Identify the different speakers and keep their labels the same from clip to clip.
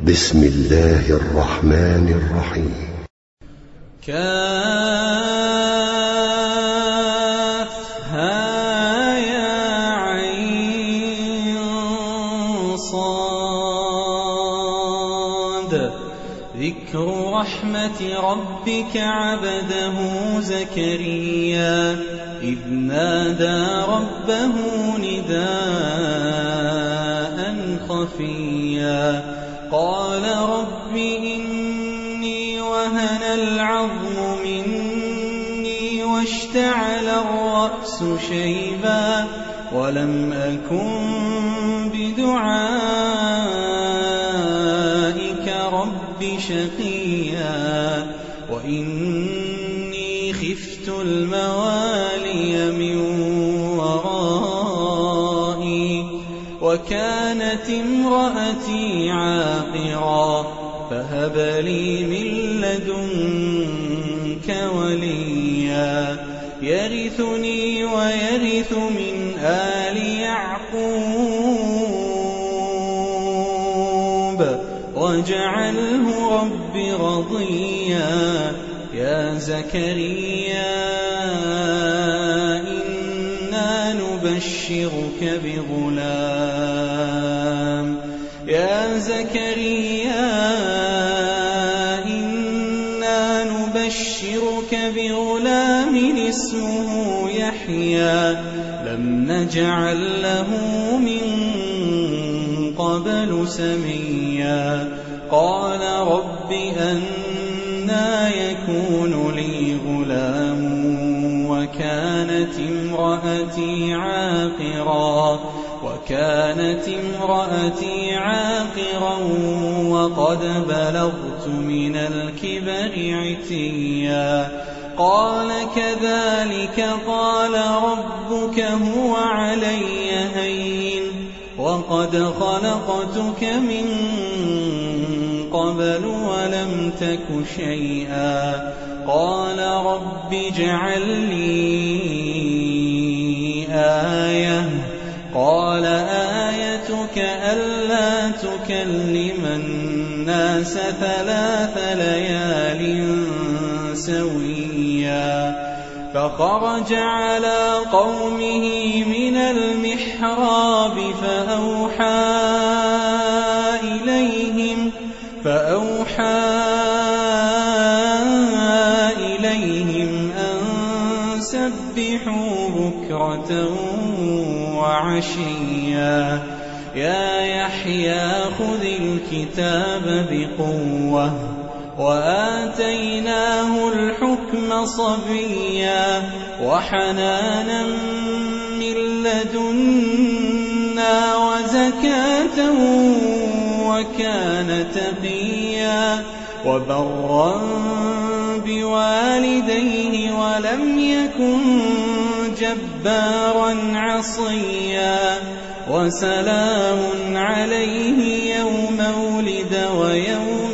Speaker 1: بسم الله الرحمن الرحيم.
Speaker 2: كافها يا عين صاد. ذكر رحمة ربك عبده زكريا إذ نادى ربه نداء خفيا قال رب إني وهن العظم مني واشتعل الرأس شيبا ولم أكن بدعائك رب شقيا وإني خفت الموالي من ورائي وكانت امرأتي عاقرا فهب لي من لدنك وليا يرثني ويرث من آل يعقوب واجعله رب رضيا يا زكريا إنا نبشرك بغلام يا زكريا إنا نبشرك بغلام اسمه يحيى لم نجعل له من قبل سميا قال رب أنى يكون لي غلام وكانت امرأتي عاقرا وقد بلغت من الكبر عتيا قال كذلك قال ربك هو علي هين وقد خلقتك من قبل ولم تك شيئا قال رب اجعل لي آية قال آيتك ألا تكلم الناس 3 ليال سويا فخرج على قومه من المحراب فأوحى إليهم أن سبحوا بكرة وعشيا يا يحيى خذ الكتاب بقوة وآتيناه الحكم صبيا وحنانا من لدنا وزكاة وكان تقيا وبرا بوالديه ولم يكن جبارا عصيا وسلام عليه يوم ولد ويوم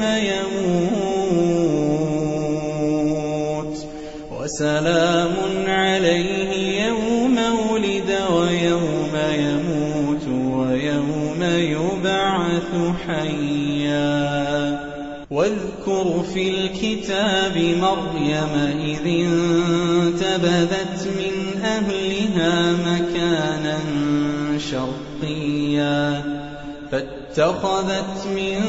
Speaker 2: يموت وسلام عليه يوم ولد ويوم يموت ويوم يبعث حيا واذكر في الكتاب مريم إذ انتبذت من أهلها مكانا شرقيا فاتخذت من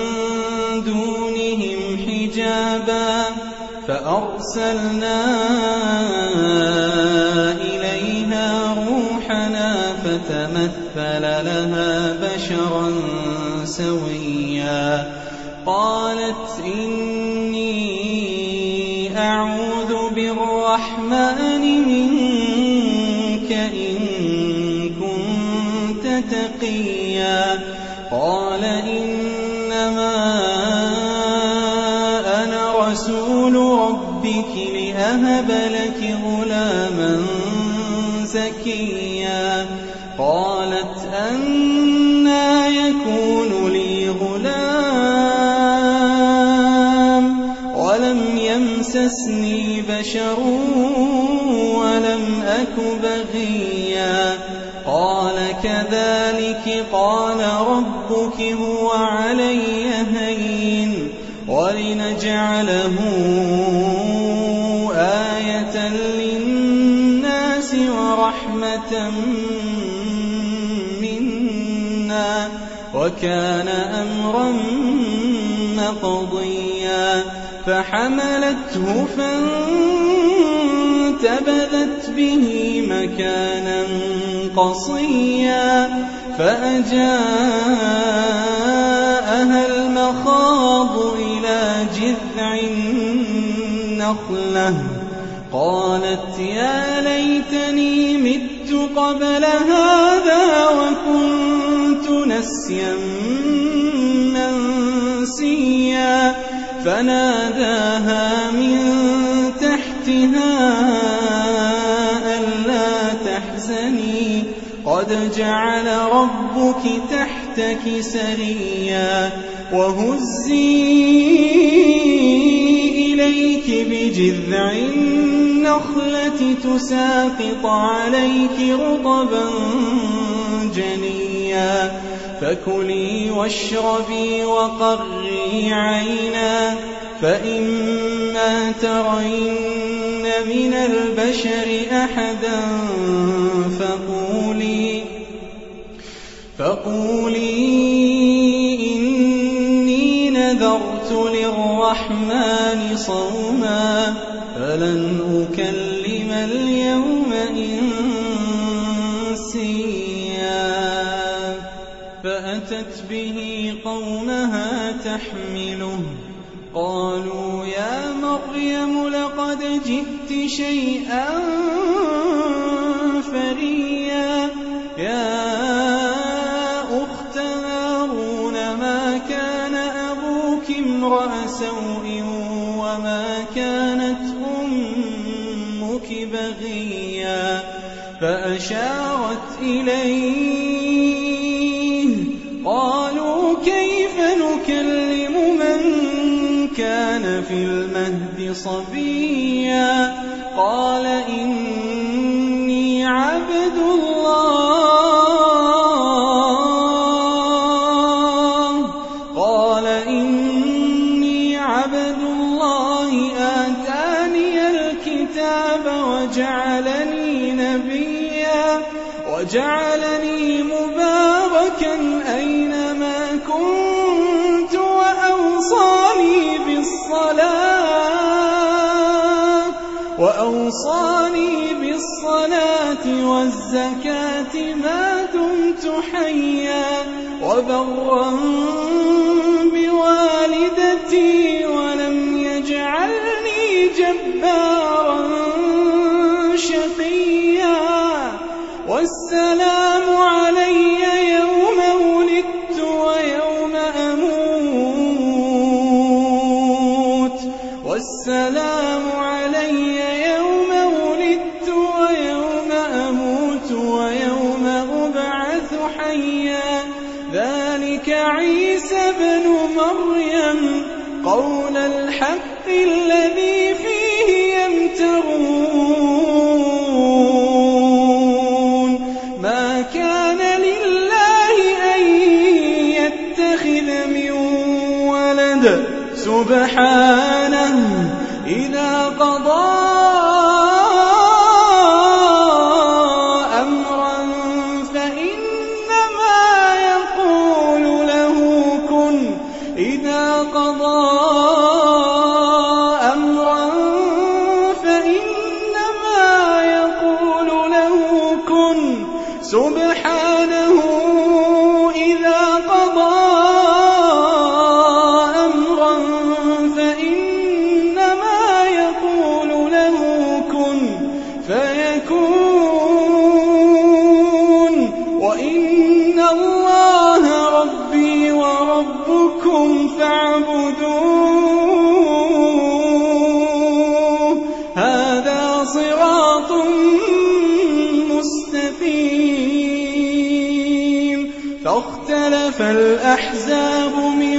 Speaker 2: دونهم حجابا فأرسلنا إليها روحنا فتمثل لها بشرا سويا قالت إني أعوذ بالرحمن منك إن كنت تقيا قال إنما أنا رسول ربك لأهب لك غلاما زكيا قالت أنى يكون لي غلام ولم يمسسني بشر ولم أك بغيا قال كذلك قال ربك هو علي جعله آية للناس ورحمة منا وكان أمرا مقضيا فحملته فانتبذت به مكانا قصيا فأجاءها المخاض إلى جذع النخلة قالت يا ليتني مت قبل هذا وكنت نسيا منسيا فناداها من تحتها ألا تحزني قد جعل ربك تحتك سريا وهزي إليك بجذع النخلة تساقط عليك رطبا جنيا فكلي واشربي وقري عينا فإما ترين من البشر أحدا فقولي إني نذرت للرحمن صوما فلن أكلم اليوم إنسيا فأتت به قومها تحمله قالوا يا مريم لقد جئت شيئا فريا يا أخت هارون ما كان أبوك امرأ سوء وما كانت أمك بغيا فأشارت إليه قالوا كيف نكلم من كان في المهد صبيا قال إني عبد الله آتاني الكتاب وجعلني نبيا وجعلني مباركا أينما كنت وأوصاني بالصلاة والزكاة ما دمت حيا وبرا بوالدتي ولم يجعلني جبارا شقيا والسلام علي يوم ولدت ويوم أموت والسلام علي يوم ولدت ويوم أموت ويوم أبعث حيا ذلك عيسى ابن مريم قول الحق الذي فيه يمترون ما كان لله أن يتخذ من ولد سبحانه إذا قضى أمرا فإنما يقول له كن إذا قضى أمرا فإنما يقول له كن سبحانه إذا قضى أمرا فإنما يقول له كن فيكون وإن الله ربي وربكم فاعبدوه هذا صراط مستقيم فاختلف الأحزاب من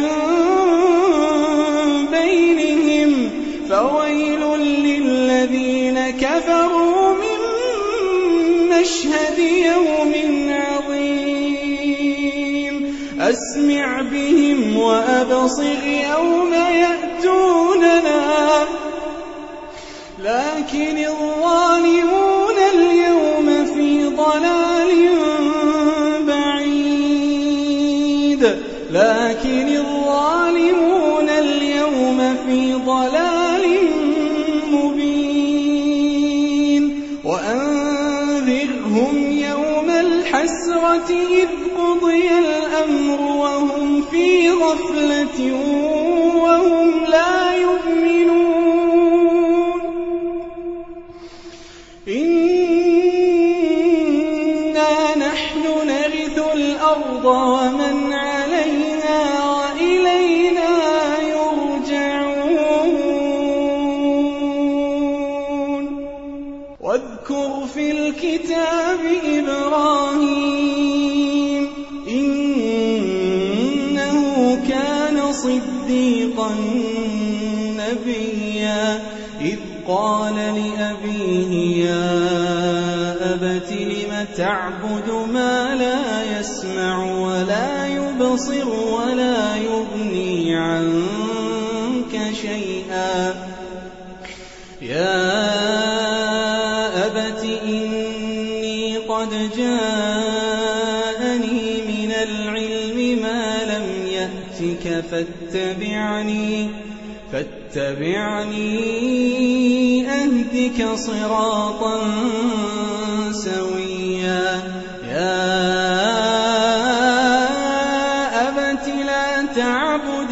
Speaker 2: بينهم فويل للذين كفروا من مشهد يوم عظيم أسمع بهم وأبصر أبصر يوم يأتوننا لكن الظالمون اليوم في ضلال بعيد وأنذرهم يوم الحسرة إذ قضي الأمر وهم في غفلة وهم لا يؤمنون إنا نحن نرث الأرض ومن عليها وإلينا يرجعون واذكر في الكتاب إبراهيم إنه كان صديقا نبيا إذ قال لأبيه يا أبت لم تعبد ما لا يسمع ولا يبصر ولا يغني عنك شيئا يا أبت إني قد جاءني من العلم ما لم يأتك فاتبعني أهدك صراطا سويا يا أبت لا تعبد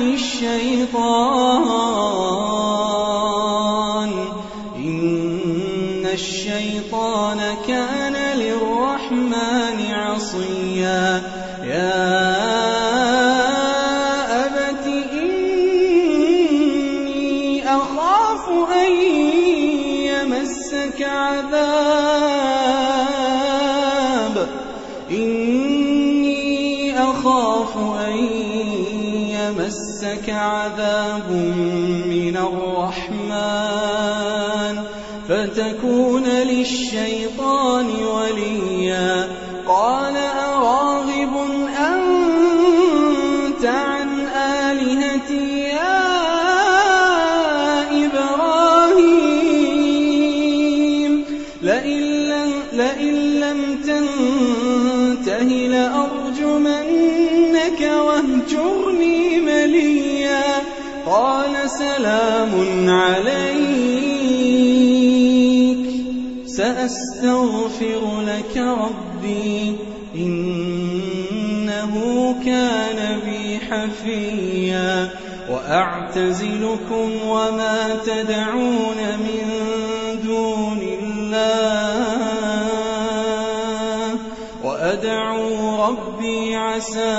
Speaker 2: الشيطان إن الشيطان كان للرحمن عصيا يا أبت إني أخاف أن يمسك عذاب من الرحمن فتكون للشيطان وليا قال أراغب أنت عن آلهتي يا إبراهيم لئن لم تنته لأرجمنك واهجرني مليا قال سلام عليك سأستغفر لك ربي إنه كان بي حفيا وأعتزلكم وما تدعون من دون الله وأدعو ربي عسى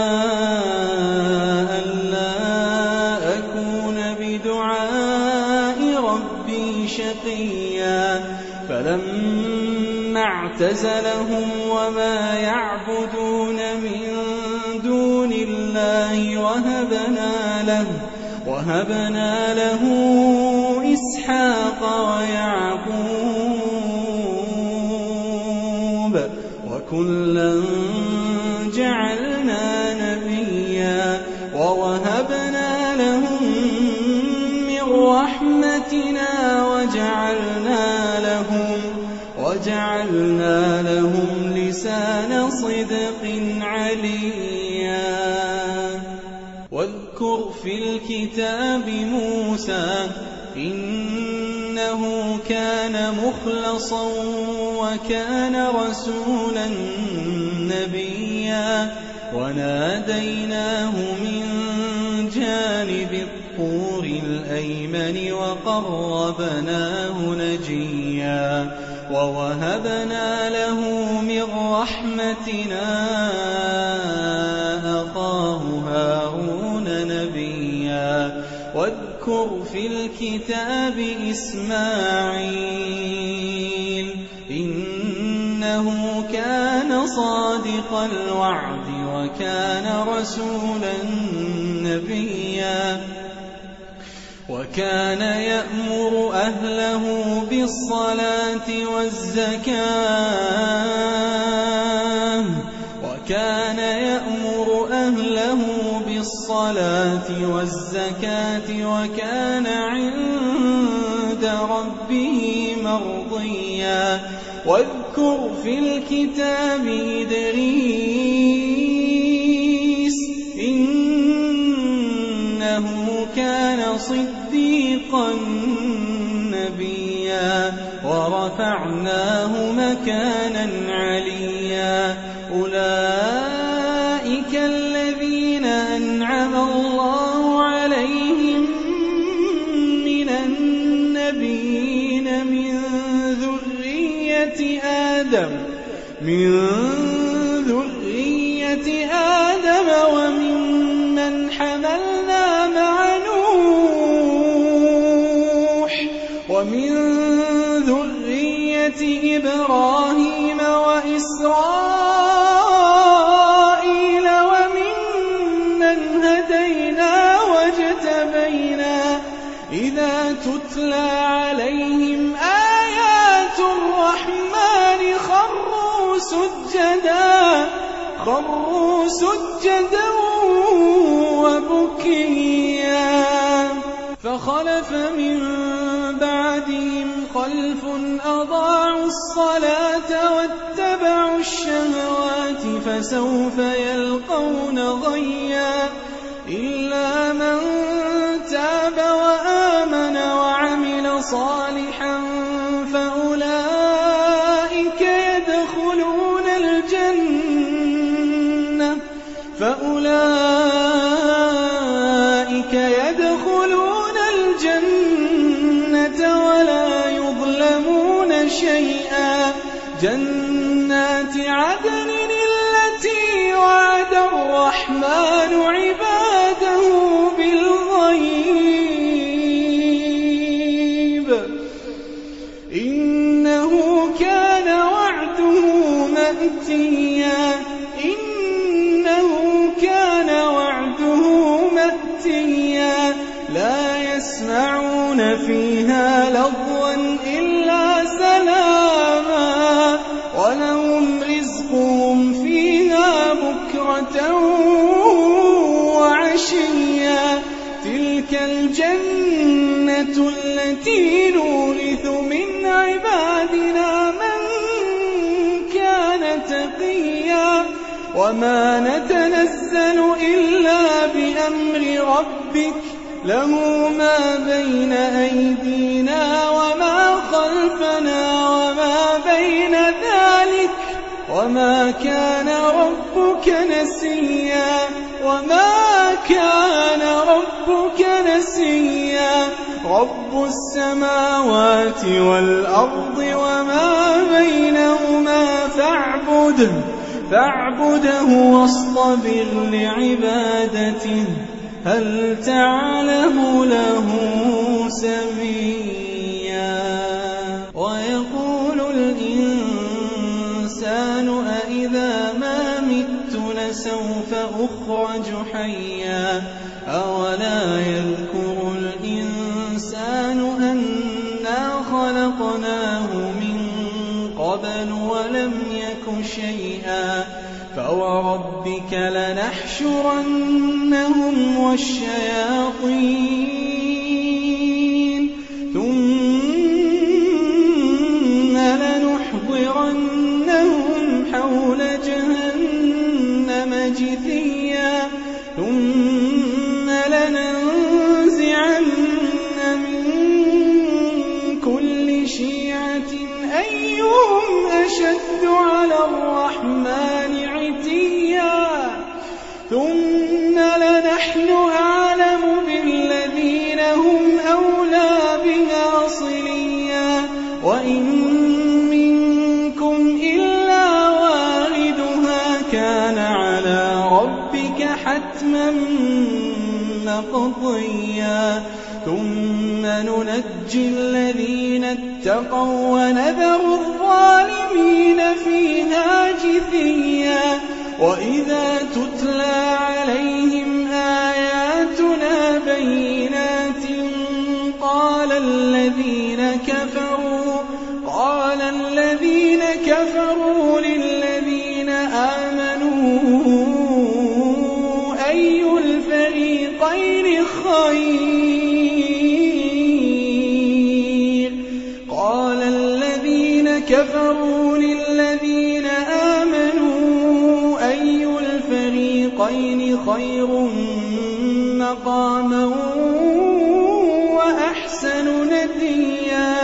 Speaker 2: ألا أكون بدعاء ربي شقيا فلما اعتزلهم وما يعبدون من دون الله وهبنا له إسحاق ويعقوب وكلا جعلنا نبيا ووهبنا لهم من رحمتنا وجعلنا لهم لسان صدق عليا واذكر في الكتاب موسى إنه كان مخلصا وكان رسولا نبيا وناديناه من جانب الطور الأيمن وقربناه نجيا ووهبنا له من رحمتنا أخاه هارون نبيا واذكر في الكتاب إسماعيل إنه كان صادق الوعد وكان رسولا نبيا وكان يأمر أهله بالصلاة الصلاة والزكاة وكان عند ربه مرضيا واذكر في الكتاب إدريس إنه كان صديقا نبيا ورفعناه مكانا عليا أولئك الذين أنعم الله عليهم من النبيين من ذرية آدم وممن حملنا مع نوح ومن ذرية إبراهيم وإسرائيل وممن هدينا واجتبينا إذا تتلى عليهم آيات الرحمن خروا سجدا وبكيا فخلف من بعدهم خلف أضاعوا الصلاة واتبعوا الشهوات فسوف يلقون غيا إلا من تاب وآمن وعمل صالحا فأولئك يدخلون الجنة ولا يظلمون شيئا جنات عدن التي وعد الرحمن عباده بالغيب إنه كان وعده مأتيا لا يسمعون فيها لغوا إلا سلاما ولهم رزقهم فيها بكرة وعشيا تلك الجنة التي نورث من عبادنا من كان تقيا وما نتنزل إلا بأمر ربك له ما بين أيدينا وما خلفنا وما بين ذلك وما كان ربك نسيا رب السماوات والأرض وما بينهما فاعبده واصطبر لعبادته هل تعلم له سميا ويقول الإنسان أإذا ما مت لسوف أخرج حيا أولا يذكر الإنسان أنا خلقناه من قبل ولم يك شيئا فوربك لنحشرنهم والشياطين ثم لنحضرنهم حول جهنم جثيا ثم لننزعن من كل شيعة أيهم أشد على الرحمن عتيا ثم لنحن أعلم بالذين هم أولى بها صليا وإن منكم إلا واردها كان على ربك حتما مقضيا ثم ننجي الذين اتقوا ونذر الظالمين فيها جثيا وإذا تتلى عليهم آياتنا بينات قال الذين كفروا للذين آمنوا أي الفريقين خير. قال الذين كفروا للذين آمنوا أي الفريقين خير مقاما وأحسن نديا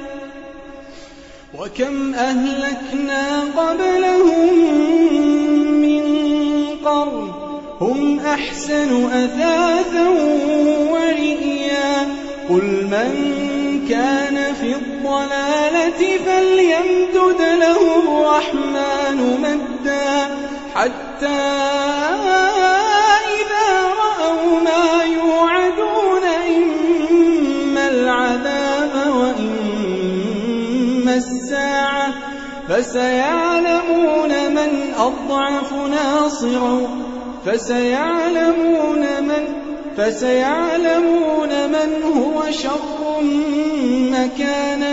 Speaker 2: وكم أهلكنا قبلهم من قرن هم أحسن أثاثا ورئيا. قل من كان في الضلالة فليمدد له الرحمن مدا حتى إذا رأوا ما يوعدون إما العذاب وإما الساعة فسيعلمون من أضعف ناصرا فسيعلمون من هو شر مكانا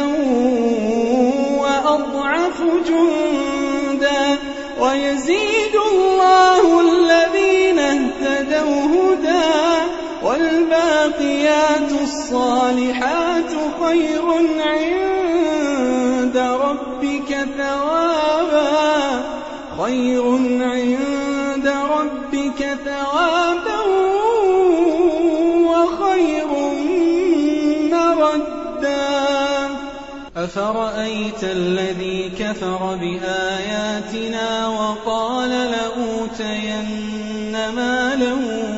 Speaker 2: وأضعف جندا ويزيد الله الذين اهتدوا هدى والباقيات الصالحات خير عند ربك ثوابا وخير مردا. أفرأيت الذي كفر بآياتنا وقال لأوتين مالا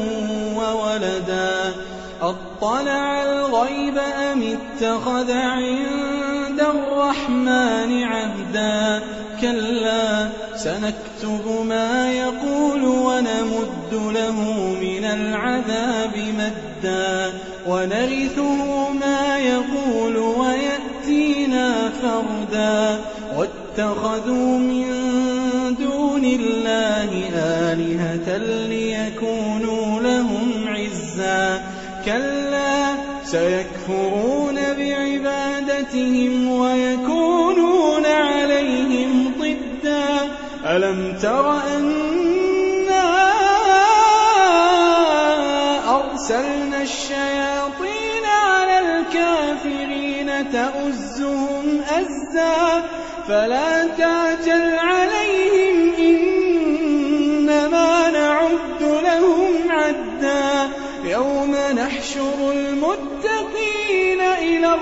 Speaker 2: وولدا أطلع الغيب أم اتخذ عند الرحمن عهدا كلا سنكتب ما يقول ونمد له من العذاب مدا ونرثه ما يقول ويأتينا فردا واتخذوا من دون الله آلهة ليكونوا لهم عزا كلا سيكفرون بعبادتهم ويكونون عليهم ضدا ألم تر أنا أرسلنا الشياطين على الكافرين تؤزهم أزا فلا تعجل عليهم إنما نعد لهم عدا يوم نحشر المتقين إلى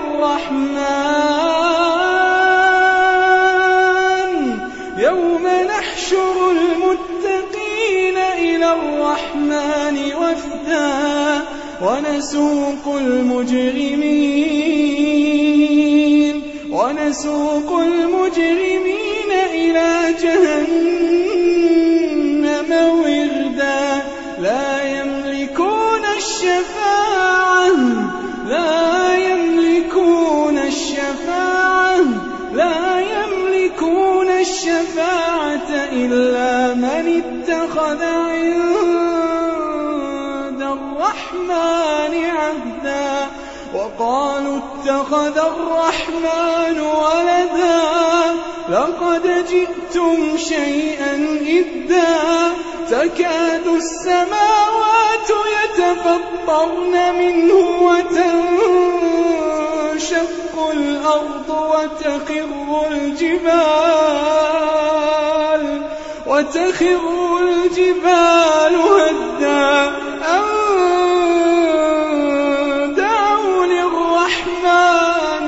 Speaker 2: الرحمن وفدا ونسوق المجرمين إلى جهنم وردا لا يملكون الشفاعة إلا من اتخذ عند الرحمن عهدا وقالوا اتخذ الرحمن ولدا لقد جئتم شيئا إدا تكاد السماوات يتفطرن منه وتنشق الأرض وتخر الجبال هدا أن دعوا للرحمن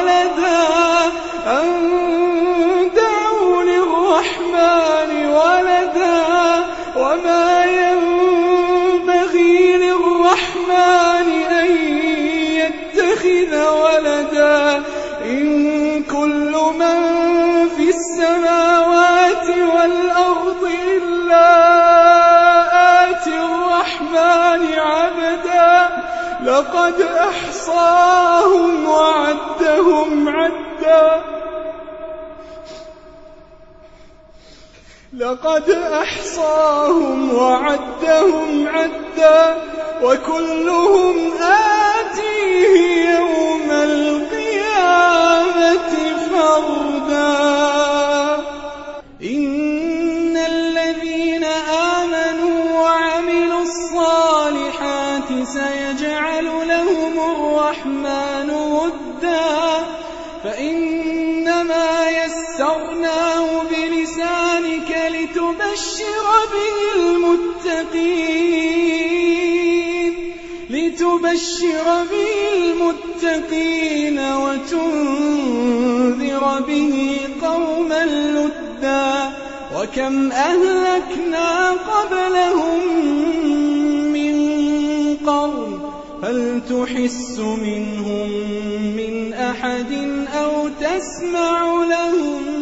Speaker 2: ولدا وما ينبغي للرحمن أن يتخذ ولدا إن كل من في السماوات والأرض إلا آتي الرحمن عبدا لقد أحصاهم وعدهم عدا وكلهم آتيه يوم القيامة فردا إن الذين آمنوا وعملوا الصالحات سيجعل يجعل لهم الرحمن ودا فإنما يسرناه بلسانك لتبشر به المتقين وتنذر به قوما لدا وكم أهلكنا قبلهم من قرن هل تحس منهم من أحد أو تسمع لهم